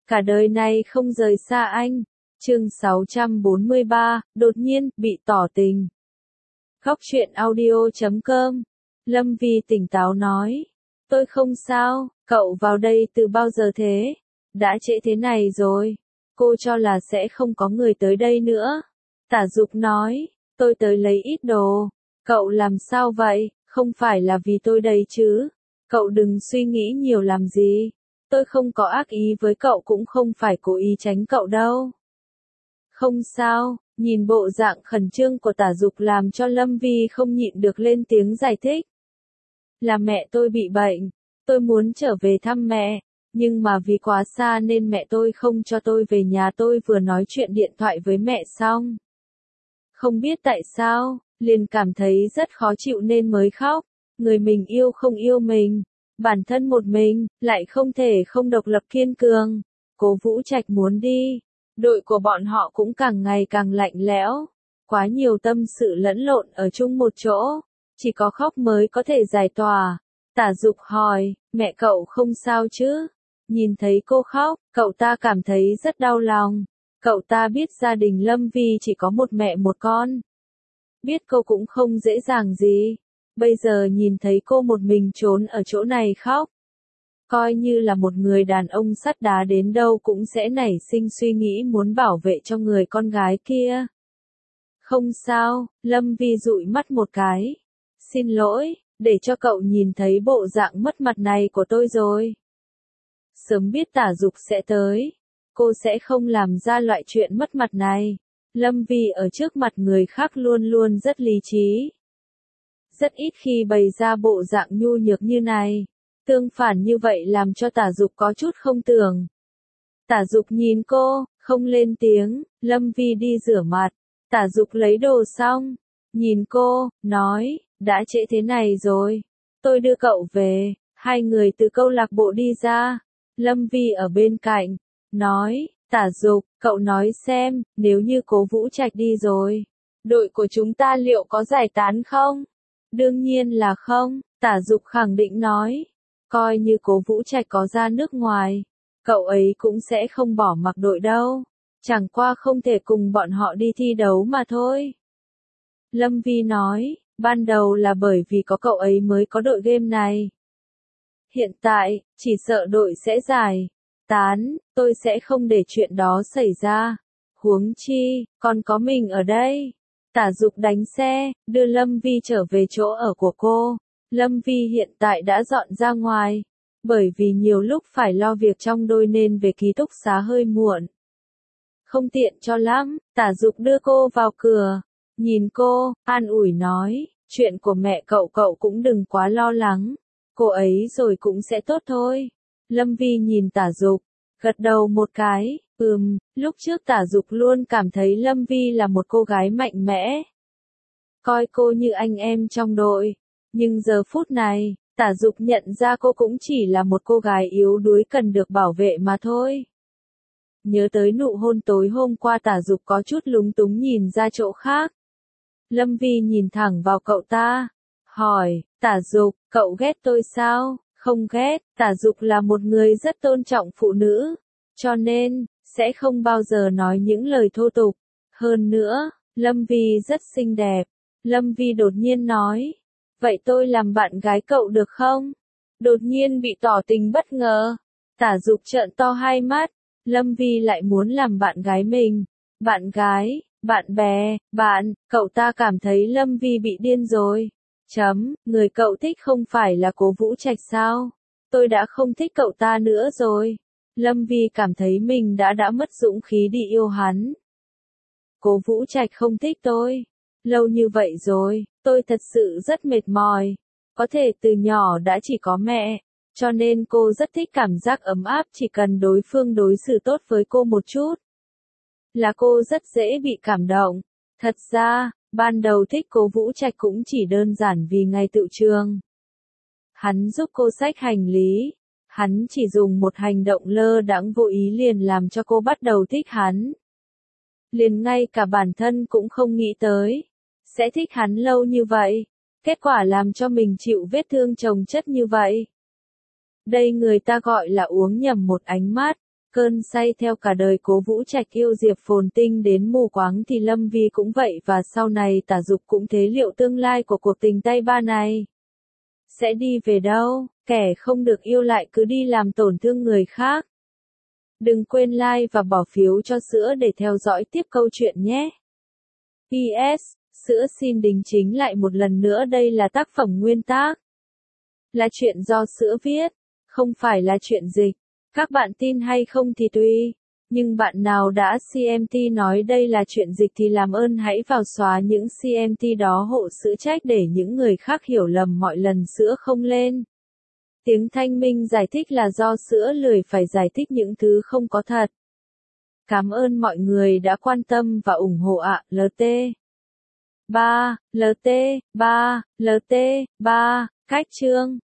cả đời này không rời xa anh. Chương 643, đột nhiên, bị tỏ tình. Góc truyện audio.com. Lâm Vi tỉnh táo nói. Tôi không sao, cậu vào đây từ bao giờ thế? Đã trễ thế này rồi. Cô cho là sẽ không có người tới đây nữa. Tả Dục nói, tôi tới lấy ít đồ. Cậu làm sao vậy, không phải là vì tôi đây chứ? Cậu đừng suy nghĩ nhiều làm gì. Tôi không có ác ý với cậu cũng không phải cố ý tránh cậu đâu. Không sao, nhìn bộ dạng khẩn trương của Tả Dục làm cho Lâm Vi không nhịn được lên tiếng giải thích. Là mẹ tôi bị bệnh, tôi muốn trở về thăm mẹ, nhưng mà vì quá xa nên mẹ tôi không cho tôi về nhà. Tôi vừa nói chuyện điện thoại với mẹ xong. Không biết tại sao, liền cảm thấy rất khó chịu nên mới khóc. Người mình yêu không yêu mình, bản thân một mình, lại không thể không độc lập kiên cường. Cố Vũ Trạch muốn đi, đội của bọn họ cũng càng ngày càng lạnh lẽo. Quá nhiều tâm sự lẫn lộn ở chung một chỗ, chỉ có khóc mới có thể giải tỏa. Tả Dục hỏi, mẹ cậu không sao chứ? Nhìn thấy cô khóc, cậu ta cảm thấy rất đau lòng. Cậu ta biết gia đình Lâm Vi chỉ có một mẹ một con. Biết cô cũng không dễ dàng gì. Bây giờ nhìn thấy cô một mình trốn ở chỗ này khóc. Coi như là một người đàn ông sắt đá đến đâu cũng sẽ nảy sinh suy nghĩ muốn bảo vệ cho người con gái kia. Không sao, Lâm Vi dụi mắt một cái. Xin lỗi, để cho cậu nhìn thấy bộ dạng mất mặt này của tôi rồi. Sớm biết Tả Dục sẽ tới, cô sẽ không làm ra loại chuyện mất mặt này. Lâm Vi ở trước mặt người khác luôn luôn rất lý trí. Rất ít khi bày ra bộ dạng nhu nhược như này. Tương phản như vậy làm cho Tả Dục có chút không tưởng. Tả Dục nhìn cô, không lên tiếng. Lâm Vi đi rửa mặt. Tả Dục lấy đồ xong, nhìn cô, nói, đã trễ thế này rồi, tôi đưa cậu về. Hai người từ câu lạc bộ đi ra. Lâm Vi ở bên cạnh, nói, Tả Dục, cậu nói xem, nếu như Cố Vũ Trạch đi rồi, đội của chúng ta liệu có giải tán không? Đương nhiên là không, Tả Dục khẳng định nói. Coi như Cố Vũ Trạch có ra nước ngoài, cậu ấy cũng sẽ không bỏ mặc đội đâu. Chẳng qua không thể cùng bọn họ đi thi đấu mà thôi. Lâm Vi nói, ban đầu là bởi vì có cậu ấy mới có đội game này. Hiện tại, chỉ sợ đội sẽ giải tán, tôi sẽ không để chuyện đó xảy ra. Huống chi, còn có mình ở đây. Tả Dục đánh xe, đưa Lâm Vi trở về chỗ ở của cô. Lâm Vi hiện tại đã dọn ra ngoài. Bởi vì nhiều lúc phải lo việc trong đôi nên về ký túc xá hơi muộn. Không tiện cho lắm, Tả Dục đưa cô vào cửa. Nhìn cô, an ủi nói, chuyện của mẹ cậu cũng đừng quá lo lắng. Cô ấy rồi cũng sẽ tốt thôi. Lâm Vi nhìn Tả Dục, gật đầu một cái, lúc trước Tả Dục luôn cảm thấy Lâm Vi là một cô gái mạnh mẽ. Coi cô như anh em trong đội. Nhưng giờ phút này, Tả Dục nhận ra cô cũng chỉ là một cô gái yếu đuối cần được bảo vệ mà thôi. Nhớ tới nụ hôn tối hôm qua, Tả Dục có chút lúng túng nhìn ra chỗ khác. Lâm Vi nhìn thẳng vào cậu ta, hỏi, Tả Dục, cậu ghét tôi sao? Không ghét, Tả Dục là một người rất tôn trọng phụ nữ, cho nên, sẽ không bao giờ nói những lời thô tục. Hơn nữa, Lâm Vi rất xinh đẹp. Lâm Vi đột nhiên nói, vậy tôi làm bạn gái cậu được không? Đột nhiên bị tỏ tình bất ngờ. Tả Dục trợn to hai mắt. Lâm Vi lại muốn làm bạn gái mình. Bạn gái, bạn bè, cậu ta cảm thấy Lâm Vi bị điên rồi. Người cậu thích không phải là Cố Vũ Trạch sao? Tôi đã không thích cậu ta nữa rồi. Lâm Vi cảm thấy mình đã mất dũng khí đi yêu hắn. Cố Vũ Trạch không thích tôi. Lâu như vậy rồi, tôi thật sự rất mệt mỏi. Có thể từ nhỏ đã chỉ có mẹ, cho nên cô rất thích cảm giác ấm áp chỉ cần đối phương đối xử tốt với cô một chút. Là cô rất dễ bị cảm động. Thật ra, ban đầu thích Cố Vũ Trạch cũng chỉ đơn giản vì ngày tựu trường. Hắn giúp cô xách hành lý. Hắn chỉ dùng một hành động lơ đãng vô ý liền làm cho cô bắt đầu thích hắn. Liền ngay cả bản thân cũng không nghĩ tới sẽ thích hắn lâu như vậy. Kết quả làm cho mình chịu vết thương chồng chất như vậy. Đây người ta gọi là uống nhầm một ánh mắt. cơn say theo cả đời Cố Vũ Trạch yêu Diệp Phồn Tinh đến mù quáng thì Lâm Vi cũng vậy và sau này Tả Dục cũng thế, liệu tương lai của cuộc tình tay ba này sẽ đi về đâu? Kẻ không được yêu lại cứ đi làm tổn thương người khác. Đừng quên like và bỏ phiếu cho Sữa để theo dõi tiếp câu chuyện nhé. PS, Sữa xin đính chính lại một lần nữa, đây là tác phẩm nguyên tác. Là chuyện do Sữa viết, không phải là chuyện dịch. Các bạn tin hay không thì tùy. Nhưng bạn nào đã CMT nói đây là chuyện dịch thì làm ơn hãy vào xóa những CMT đó hộ Sữa trách để những người khác hiểu lầm mọi lần Sữa không lên. Tiếng Thanh Minh giải thích là do Sữa lười phải giải thích những thứ không có thật. Cảm ơn mọi người đã quan tâm và ủng hộ ạ. LT 3, LT 3, LT 3, cách chương.